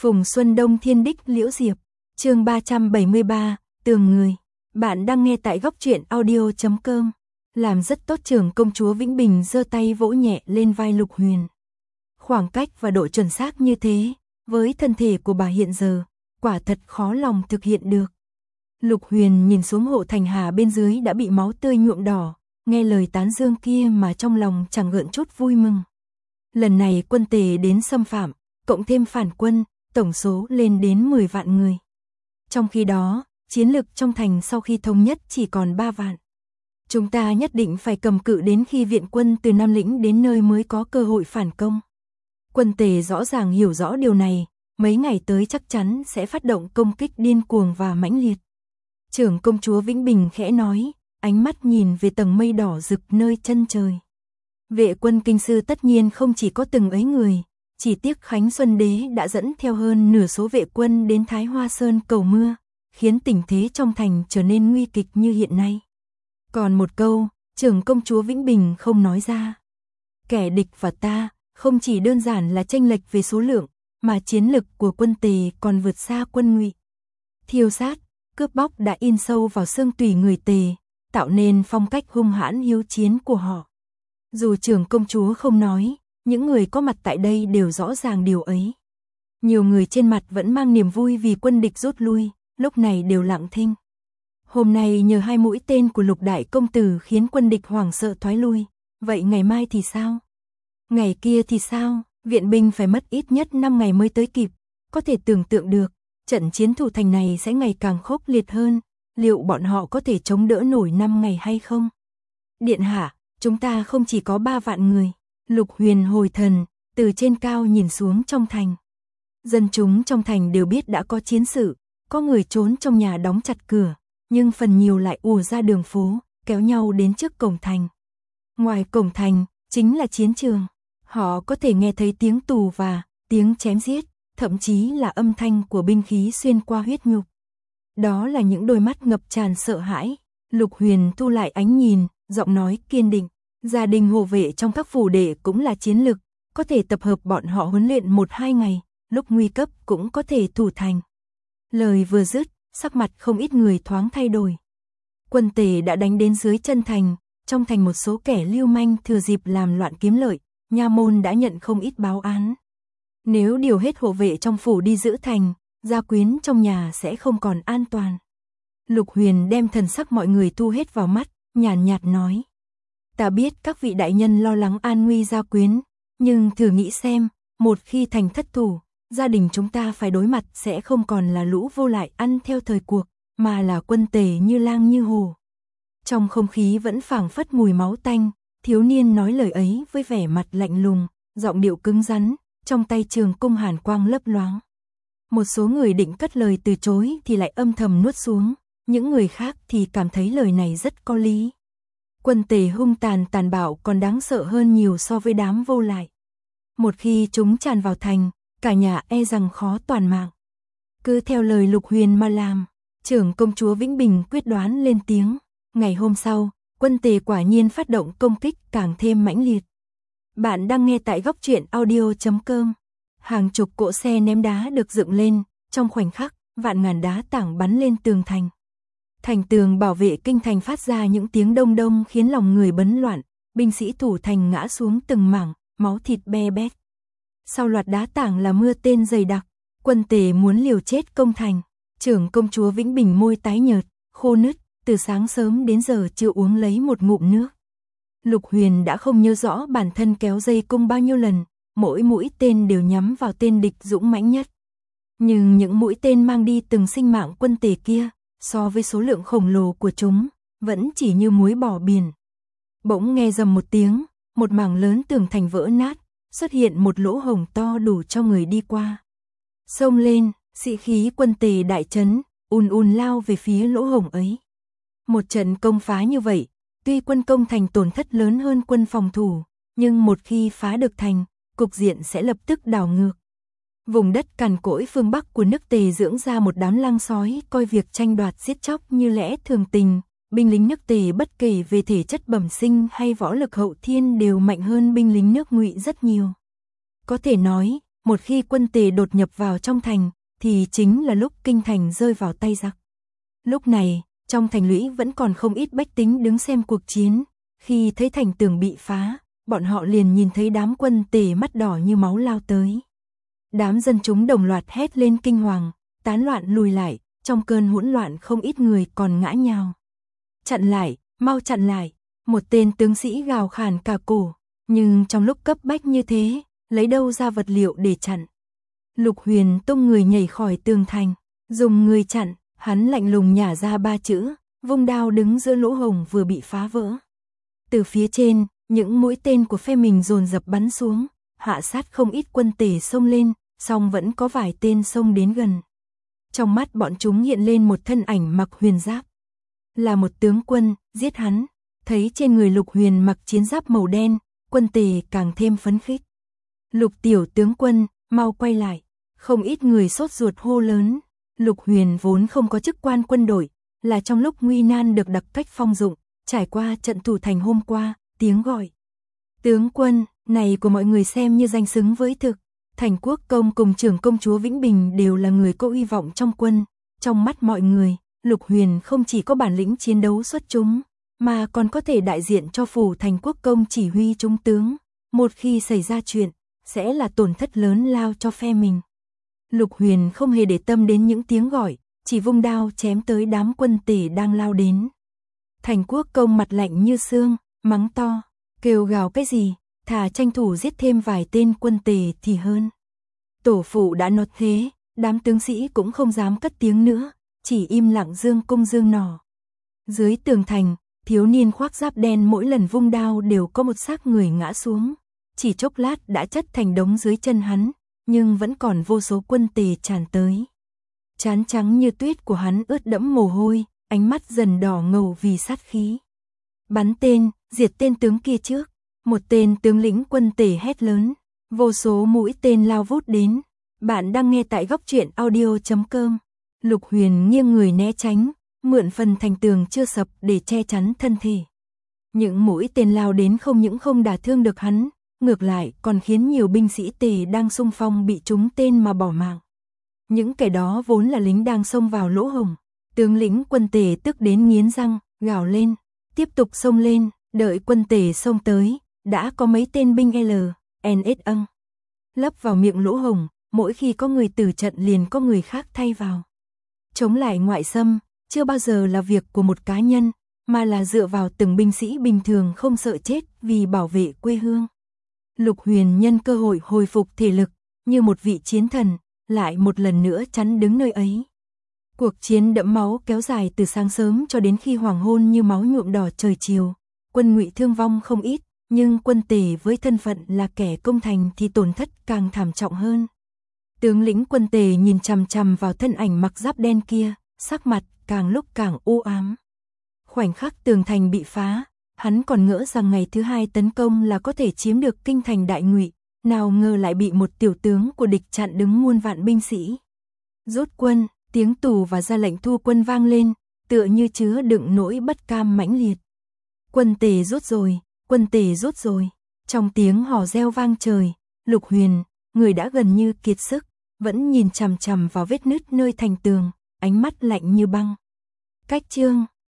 Phùng Xuân Đông Thiên Đích Liễu Diệp, chương 373, Tường Người. Bạn đang nghe tại góc truyện audio.com. Làm rất tốt. Trưởng công chúa Vĩnh Bình giơ tay vỗ nhẹ lên vai Lục Huyền. Khoảng cách và độ chuẩn xác như thế, với thân thể của bà hiện giờ, quả thật khó lòng thực hiện được. Lục Huyền nhìn xuống Hộ Thành Hà bên dưới đã bị máu tươi nhuộm đỏ, nghe lời tán dương kia mà trong lòng chẳng gợn chút vui mừng. Lần này quân Tề đến xâm phạm, cộng thêm phản quân, tổng số lên đến 10 vạn người. Trong khi đó, chiến lực trong thành sau khi thống nhất chỉ còn 3 vạn. Chúng ta nhất định phải cầm cự đến khi viện quân từ Nam Lĩnh đến nơi mới có cơ hội phản công. Quân Tề rõ ràng hiểu rõ điều này, mấy ngày tới chắc chắn sẽ phát động công kích điên cuồng và mãnh liệt. Trưởng công chúa Vĩnh Bình khẽ nói, ánh mắt nhìn về tầng mây đỏ rực nơi chân trời. Vệ quân Kinh Sư tất nhiên không chỉ có từng ấy người, chỉ tiếc Khánh Xuân Đế đã dẫn theo hơn nửa số vệ quân đến Thái Hoa Sơn cầu mưa, khiến tình thế trong thành trở nên nguy kịch như hiện nay. Còn một câu, trưởng công chúa Vĩnh Bình không nói ra. Kẻ địch và ta, không chỉ đơn giản là chênh lệch về số lượng, mà chiến lực của quân Tề còn vượt xa quân Ngụy. Thiêu sát, cướp bóc đã in sâu vào xương tủy người Tề, tạo nên phong cách hung hãn hiếu chiến của họ. Dù trưởng công chúa không nói, những người có mặt tại đây đều rõ ràng điều ấy. Nhiều người trên mặt vẫn mang niềm vui vì quân địch rút lui, lúc này đều lặng thinh. Hôm nay nhờ 2 mũi tên của Lục đại công tử khiến quân địch hoảng sợ thoái lui, vậy ngày mai thì sao? Ngày kia thì sao? Viện binh phải mất ít nhất 5 ngày mới tới kịp, có thể tưởng tượng được, trận chiến thủ thành này sẽ ngày càng khốc liệt hơn, liệu bọn họ có thể chống đỡ nổi 5 ngày hay không? Điện hạ, chúng ta không chỉ có 3 vạn người. Lục Huyền hồi thần, từ trên cao nhìn xuống trong thành. Dân chúng trong thành đều biết đã có chiến sự, có người trốn trong nhà đóng chặt cửa, nhưng phần nhiều lại ùa ra đường phố, kéo nhau đến trước cổng thành. Ngoài cổng thành, chính là chiến trường. Họ có thể nghe thấy tiếng tù và tiếng chém giết, thậm chí là âm thanh của binh khí xuyên qua huyết nhục. Đó là những đôi mắt ngập tràn sợ hãi. Lục Huyền thu lại ánh nhìn, giọng nói kiên định. Gia đình hộ vệ trong các phủ đệ cũng là chiến lực, có thể tập hợp bọn họ huấn luyện 1-2 ngày, lúc nguy cấp cũng có thể thủ thành. Lời vừa dứt, sắc mặt không ít người thoáng thay đổi. Quân Tề đã đánh đến dưới chân thành, trong thành một số kẻ lưu manh thừa dịp làm loạn kiếm lợi, nha môn đã nhận không ít báo án. Nếu điều hết hộ vệ trong phủ đi giữ thành, gia quyến trong nhà sẽ không còn an toàn. Lục Huyền đem thần sắc mọi người thu hết vào mắt, nhàn nhạt nói. Ta biết các vị đại nhân lo lắng an nguy gia quyến, nhưng thử nghĩ xem, một khi thành thất thủ, gia đình chúng ta phải đối mặt sẽ không còn là lũ vô lại ăn theo thời cuộc, mà là quân Tề như lang như hổ. Trong không khí vẫn phảng phất mùi máu tanh, thiếu niên nói lời ấy với vẻ mặt lạnh lùng, giọng điệu cứng rắn, trong tay trường cung hàn quang lấp loáng. Một số người định cất lời từ chối thì lại âm thầm nuốt xuống, những người khác thì cảm thấy lời này rất có lý. Quân Tề hung tàn tàn bạo còn đáng sợ hơn nhiều so với đám vô lại. Một khi chúng tràn vào thành, cả nhà e rằng khó toàn mạng. Cứ theo lời Lục Huyền mà làm, trưởng công chúa Vĩnh Bình quyết đoán lên tiếng. Ngày hôm sau, quân Tề quả nhiên phát động công kích càng thêm mãnh liệt. Bạn đang nghe tại góc truyện audio.com. Hàng chục cỗ xe ném đá được dựng lên, trong khoảnh khắc, vạn ngàn đá tảng bắn lên tường thành. Thành tường bảo vệ kinh thành phát ra những tiếng đông đông khiến lòng người bấn loạn, binh sĩ thủ thành ngã xuống từng mảng, máu thịt be bét. Sau loạt đá tảng là mưa tên dày đặc, quân Tề muốn liều chết công thành. Trưởng công chúa Vĩnh Bình môi tái nhợt, khô nứt, từ sáng sớm đến giờ chưa uống lấy một ngụm nước. Lục Huyền đã không nhớ rõ bản thân kéo dây cung bao nhiêu lần, mỗi mũi tên đều nhắm vào tên địch dũng mãnh nhất. Nhưng những mũi tên mang đi từng sinh mạng quân Tề kia, so với số lượng khổng lồ của chúng, vẫn chỉ như muối bỏ biển. Bỗng nghe rầm một tiếng, một mảng lớn tường thành vỡ nát, xuất hiện một lỗ hổng to đủ cho người đi qua. Xông lên, sĩ khí quân Tề đại trấn, ùn lao về phía lỗ hổng ấy. Một trận công phá như vậy, tuy quân công thành tổn thất lớn hơn quân phòng thủ, nhưng một khi phá được thành, cục diện sẽ lập tức đảo ngược. Vùng đất cằn cỗi phương Bắc của nước Tề dưỡng ra một đám lang sói coi việc tranh đoạt giết chóc như lẽ thường tình. Binh lính nước Tề bất kể về thể chất bẩm sinh hay võ lực hậu thiên đều mạnh hơn binh lính nước Ngụy rất nhiều. Có thể nói, một khi quân Tề đột nhập vào trong thành, thì chính là lúc kinh thành rơi vào tay giặc. Lúc này, trong thành lũy vẫn còn không ít bách tính đứng xem cuộc chiến, khi thấy thành tường bị phá, bọn họ liền nhìn thấy đám quân Tề mắt đỏ như máu lao tới. Đám dân chúng đồng loạt hét lên kinh hoàng, tán loạn lùi lại, trong cơn hỗn loạn không ít người còn ngã nhào. Chặn lại, mau chặn lại, một tên tướng sĩ gào khàn cả cổ, nhưng trong lúc cấp bách như thế, lấy đâu ra vật liệu để chặn. Lục Huyền tung người nhảy khỏi tường thành, dùng người chặn, hắn lạnh lùng nhả ra 3 chữ, vung đao đứng giữa lỗ hổng vừa bị phá vỡ. Từ phía trên, những mũi tên của phe mình dồn dập bắn xuống, hạ sát không ít quân Tề xông lên, song vẫn có vài tên xông đến gần. Trong mắt bọn chúng hiện lên một thân ảnh mặc huyền giáp. Là một tướng quân, giết hắn. Thấy trên người Lục Huyền mặc chiến giáp màu đen, quân Tề càng thêm phấn khích. Lục tiểu tướng quân, mau quay lại. Không ít người sốt ruột hô lớn. Lục Huyền vốn không có chức quan quân đội, là trong lúc nguy nan được đặc cách phong dụng, trải qua trận thủ thành hôm qua, tiếng gọi tướng quân này của mọi người xem như danh xứng với thực. Thành Quốc Công cùng trưởng công chúa Vĩnh Bình đều là người có uy vọng trong quân. Trong mắt mọi người, Lục Huyền không chỉ có bản lĩnh chiến đấu xuất chúng, mà còn có thể đại diện cho phủ Thành Quốc Công chỉ huy trung tướng. Một khi xảy ra chuyện, sẽ là tổn thất lớn lao cho phe mình. Lục Huyền không hề để tâm đến những tiếng gọi, chỉ vung đao chém tới đám quân Tề đang lao đến. Thành Quốc Công mặt lạnh như xương, mắng to, kêu gào cái gì, thà tranh thủ giết thêm vài tên quân Tề thì hơn. Tổ phụ đã nói thế, đám tướng sĩ cũng không dám cất tiếng nữa, chỉ im lặng dương cung dương nỏ. Dưới tường thành, thiếu niên khoác giáp đen mỗi lần vung đao đều có một xác người ngã xuống, chỉ chốc lát đã chất thành đống dưới chân hắn, nhưng vẫn còn vô số quân Tề tràn tới. Trán trắng như tuyết của hắn ướt đẫm mồ hôi, ánh mắt dần đỏ ngầu vì sát khí. Bắn tên, diệt tên tướng kia trước. Một tên tướng lĩnh quân Tề hét lớn, vô số mũi tên lao vút đến. Bạn đang nghe tại góc truyện audio.com. Lục Huyền nghiêng người né tránh, mượn phần thành tường chưa sập để che chắn thân thể. Những mũi tên lao đến không những không đả thương được hắn, ngược lại còn khiến nhiều binh sĩ Tề đang xung phong bị trúng tên mà bỏ mạng. Những kẻ đó vốn là lính đang xông vào lỗ hổng. Tướng lĩnh quân Tề tức đến nghiến răng, gào lên, tiếp tục xông lên, đợi quân Tề xông tới. Đã có mấy tên binh LNS lấp vào miệng lỗ hổng, mỗi khi có người tử trận liền có người khác thay vào. Chống lại ngoại xâm, chưa bao giờ là việc của một cá nhân, mà là dựa vào từng binh sĩ bình thường không sợ chết vì bảo vệ quê hương. Lục Huyền nhân cơ hội hồi phục thể lực, như một vị chiến thần, lại một lần nữa chắn đứng nơi ấy. Cuộc chiến đẫm máu kéo dài từ sáng sớm cho đến khi hoàng hôn như máu nhuộm đỏ trời chiều. Quân Ngụy thương vong không ít, nhưng quân Tề với thân phận là kẻ công thành thì tổn thất càng thảm trọng hơn. Tướng lĩnh quân Tề nhìn chằm chằm vào thân ảnh mặc giáp đen kia, sắc mặt càng lúc càng u ám. Khoảnh khắc tường thành bị phá, hắn còn ngỡ rằng ngày thứ hai tấn công là có thể chiếm được kinh thành Đại Ngụy, nào ngờ lại bị một tiểu tướng của địch chặn đứng muôn vạn binh sĩ. Rút quân, tiếng tù và ra lệnh thu quân vang lên, tựa như chứa đựng nỗi bất cam mãnh liệt. Quân Tề rút rồi, quân Tề rút rồi. Trong tiếng hò reo vang trời, Lục Huyền, người đã gần như kiệt sức, vẫn nhìn chằm chằm vào vết nứt nơi thành tường, ánh mắt lạnh như băng. Cách chương